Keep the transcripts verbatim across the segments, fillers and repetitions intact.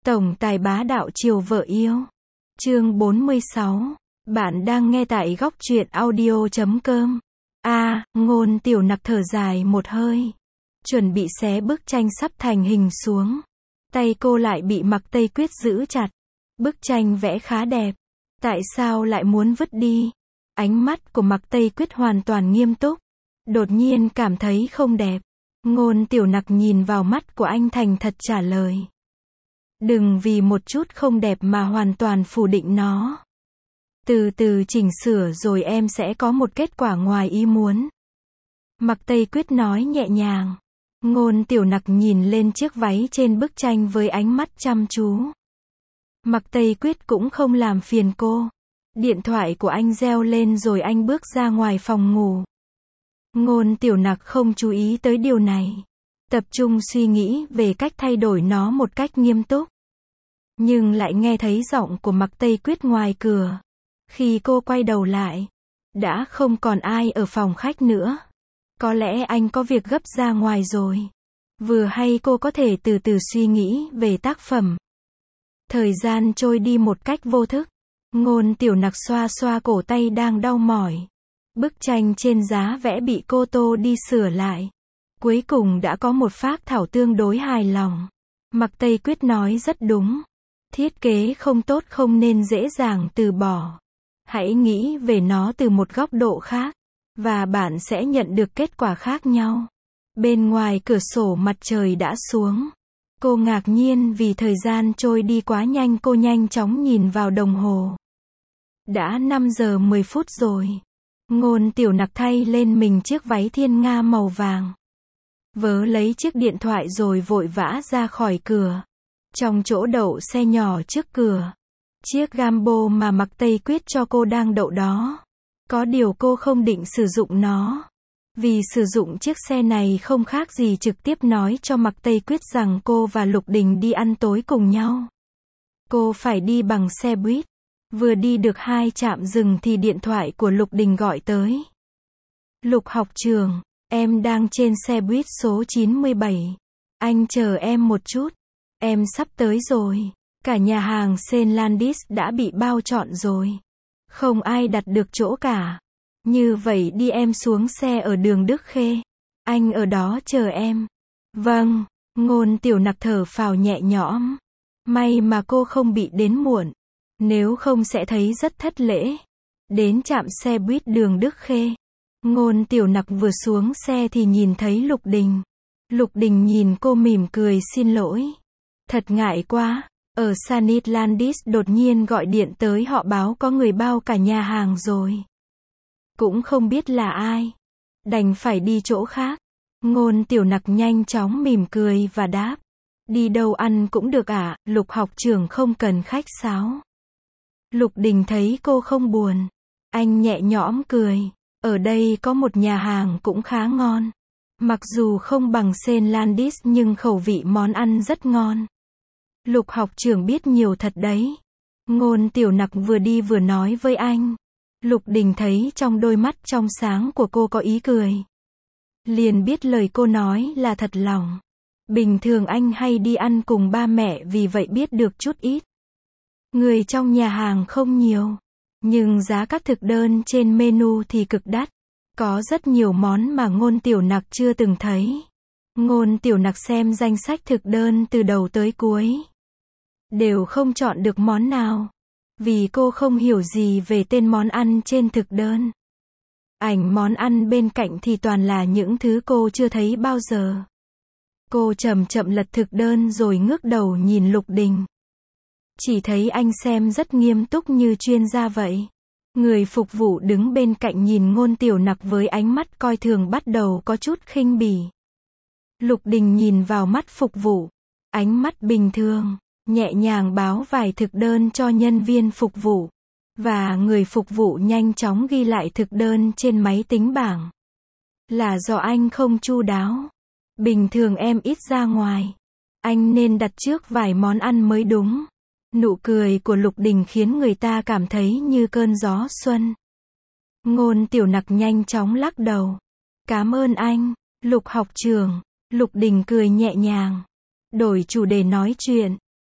Tổng tài bá đạo chiều vợ yêu. Chương bốn mươi sáu. Bạn đang nghe tại góc truyện audio chấm com. A, Ngôn Tiểu Nặc thở dài một hơi. Chuẩn bị xé bức tranh sắp thành hình xuống. Tay cô lại bị Mạc Tây Quyết giữ chặt. Bức tranh vẽ khá đẹp. Tại sao lại muốn vứt đi? Ánh mắt của Mạc Tây Quyết hoàn toàn nghiêm túc. Đột nhiên cảm thấy không đẹp. Ngôn Tiểu Nặc nhìn vào mắt của anh thành thật trả lời. Đừng vì một chút không đẹp mà hoàn toàn phủ định nó. Từ từ chỉnh sửa rồi em sẽ có một kết quả ngoài ý muốn. Mạc Tây Quyết nói nhẹ nhàng. Ngôn Tiểu Nặc nhìn lên chiếc váy trên bức tranh với ánh mắt chăm chú. Mạc Tây Quyết cũng không làm phiền cô. Điện thoại của anh reo lên rồi anh bước ra ngoài phòng ngủ. Ngôn Tiểu Nặc không chú ý tới điều này. Tập trung suy nghĩ về cách thay đổi nó một cách nghiêm túc. Nhưng lại nghe thấy giọng của Mạc Tây Quyết ngoài cửa. Khi cô quay đầu lại, đã không còn ai ở phòng khách nữa. Có lẽ anh có việc gấp ra ngoài rồi. Vừa hay cô có thể từ từ suy nghĩ về tác phẩm. Thời gian trôi đi một cách vô thức. Ngôn Tiểu Nặc xoa xoa cổ tay đang đau mỏi. Bức tranh trên giá vẽ bị cô tô đi sửa lại. Cuối cùng đã có một phác thảo tương đối hài lòng. Mạc Tây Quyết nói rất đúng. Thiết kế không tốt không nên dễ dàng từ bỏ. Hãy nghĩ về nó từ một góc độ khác. Và bạn sẽ nhận được kết quả khác nhau. Bên ngoài cửa sổ mặt trời đã xuống. Cô ngạc nhiên vì thời gian trôi đi quá nhanh, cô nhanh chóng nhìn vào đồng hồ. Đã năm giờ mười phút rồi. Ngôn Tiểu Nặc thay lên mình chiếc váy thiên nga màu vàng. Vớ lấy chiếc điện thoại rồi vội vã ra khỏi cửa. Trong chỗ đậu xe nhỏ trước cửa, chiếc Gambo mà Mạc Tây Quyết cho cô đang đậu đó. Có điều cô không định sử dụng nó. Vì sử dụng chiếc xe này không khác gì trực tiếp nói cho Mạc Tây Quyết rằng cô và Lục Đình đi ăn tối cùng nhau. Cô phải đi bằng xe buýt. Vừa đi được hai trạm dừng thì điện thoại của Lục Đình gọi tới. Lục học trường, em đang trên xe buýt số chín mươi bảy. Anh chờ em một chút. Em sắp tới rồi. Cả nhà hàng Senlandis đã bị bao trọn rồi. Không ai đặt được chỗ cả. Như vậy đi, em xuống xe ở đường Đức Khê. Anh ở đó chờ em. Vâng. Ngôn Tiểu Nặc thở phào nhẹ nhõm. May mà cô không bị đến muộn. Nếu không sẽ thấy rất thất lễ. Đến trạm xe buýt đường Đức Khê. Ngôn Tiểu Nặc vừa xuống xe thì nhìn thấy Lục Đình. Lục Đình nhìn cô mỉm cười xin lỗi. Thật ngại quá. Ở Senlandis đột nhiên gọi điện tới họ báo có người bao cả nhà hàng rồi. Cũng không biết là ai. Đành phải đi chỗ khác. Ngôn Tiểu Nặc nhanh chóng mỉm cười và đáp. Đi đâu ăn cũng được ạ, à, Lục học trưởng không cần khách sáo. Lục Đình thấy cô không buồn. Anh nhẹ nhõm cười. Ở đây có một nhà hàng cũng khá ngon. Mặc dù không bằng Senlandis nhưng khẩu vị món ăn rất ngon. Lục học trưởng biết nhiều thật đấy. Ngôn Tiểu Nặc vừa đi vừa nói với anh. Lục Đình thấy trong đôi mắt trong sáng của cô có ý cười. Liền biết lời cô nói là thật lòng. Bình thường anh hay đi ăn cùng ba mẹ vì vậy biết được chút ít. Người trong nhà hàng không nhiều. Nhưng giá các thực đơn trên menu thì cực đắt. Có rất nhiều món mà Ngôn Tiểu Nặc chưa từng thấy. Ngôn Tiểu Nặc xem danh sách thực đơn từ đầu tới cuối. Đều không chọn được món nào. Vì cô không hiểu gì về tên món ăn trên thực đơn. Ảnh món ăn bên cạnh thì toàn là những thứ cô chưa thấy bao giờ. Cô chậm chậm lật thực đơn rồi ngước đầu nhìn Lục Đình. Chỉ thấy anh xem rất nghiêm túc như chuyên gia vậy. Người phục vụ đứng bên cạnh nhìn Ngôn Tiểu Nặc với ánh mắt coi thường bắt đầu có chút khinh bỉ. Lục Đình nhìn vào mắt phục vụ. Ánh mắt bình thường, nhẹ nhàng báo vài thực đơn cho nhân viên phục vụ. Và người phục vụ nhanh chóng ghi lại thực đơn trên máy tính bảng. Là do anh không chu đáo. Bình thường em ít ra ngoài. Anh nên đặt trước vài món ăn mới đúng. Nụ cười của Lục Đình khiến người ta cảm thấy như cơn gió xuân. Ngôn Tiểu Nặc nhanh chóng lắc đầu. Cảm ơn anh, Lục học trưởng. Lục Đình cười nhẹ nhàng. Đổi chủ đề nói chuyện.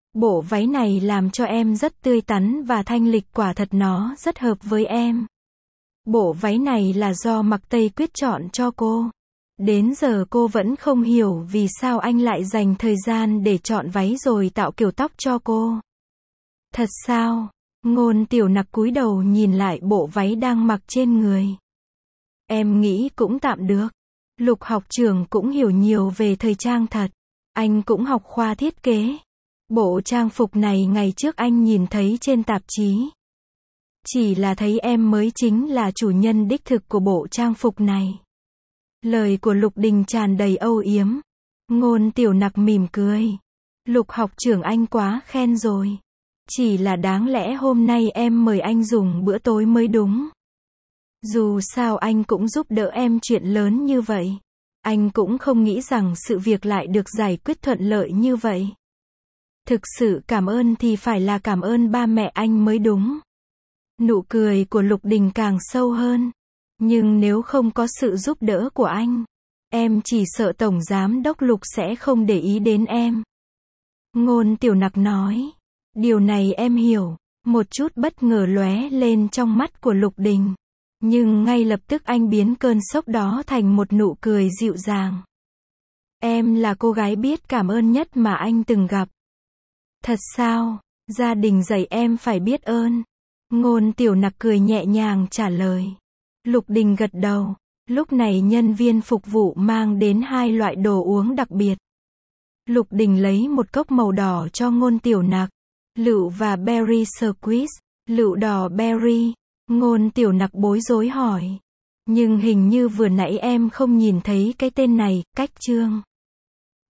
Bộ váy này làm cho em rất tươi tắn và thanh lịch, quả thật nó rất hợp với em. Bộ váy này là do Mặc Tây Quyết chọn cho cô. Đến giờ cô vẫn không hiểu vì sao anh lại dành thời gian để chọn váy rồi tạo kiểu tóc cho cô. Thật sao? Ngôn Tiểu Nặc cúi đầu nhìn lại bộ váy đang mặc trên người. Em nghĩ cũng tạm được. Lục học trưởng cũng hiểu nhiều về thời trang thật. Anh cũng học khoa thiết kế. Bộ trang phục này ngày trước anh nhìn thấy trên tạp chí. Chỉ là thấy em mới chính là chủ nhân đích thực của bộ trang phục này. Lời của Lục Đình tràn đầy âu yếm. Ngôn Tiểu Nặc mỉm cười. Lục học trưởng anh quá khen rồi. Chỉ là đáng lẽ hôm nay em mời anh dùng bữa tối mới đúng. Dù sao anh cũng giúp đỡ em chuyện lớn như vậy. Anh cũng không nghĩ rằng sự việc lại được giải quyết thuận lợi như vậy. Thực sự cảm ơn thì phải là cảm ơn ba mẹ anh mới đúng. Nụ cười của Lục Đình càng sâu hơn. Nhưng nếu không có sự giúp đỡ của anh, em chỉ sợ Tổng Giám đốc Lục sẽ không để ý đến em. Ngôn Tiểu Nặc nói. Điều này em hiểu. Một chút bất ngờ lóe lên trong mắt của Lục Đình. Nhưng ngay lập tức anh biến cơn sốc đó thành một nụ cười dịu dàng. Em là cô gái biết cảm ơn nhất mà anh từng gặp. Thật sao? Gia đình dạy em phải biết ơn. Ngôn Tiểu Nặc cười nhẹ nhàng trả lời. Lục Đình gật đầu. Lúc này nhân viên phục vụ mang đến hai loại đồ uống đặc biệt. Lục Đình lấy một cốc màu đỏ cho Ngôn Tiểu Nặc. Lựu và berry squeeze. Lựu đỏ berry. Ngôn Tiểu Nặc bối rối hỏi. Nhưng hình như vừa nãy em không nhìn thấy cái tên này, Cách Trương.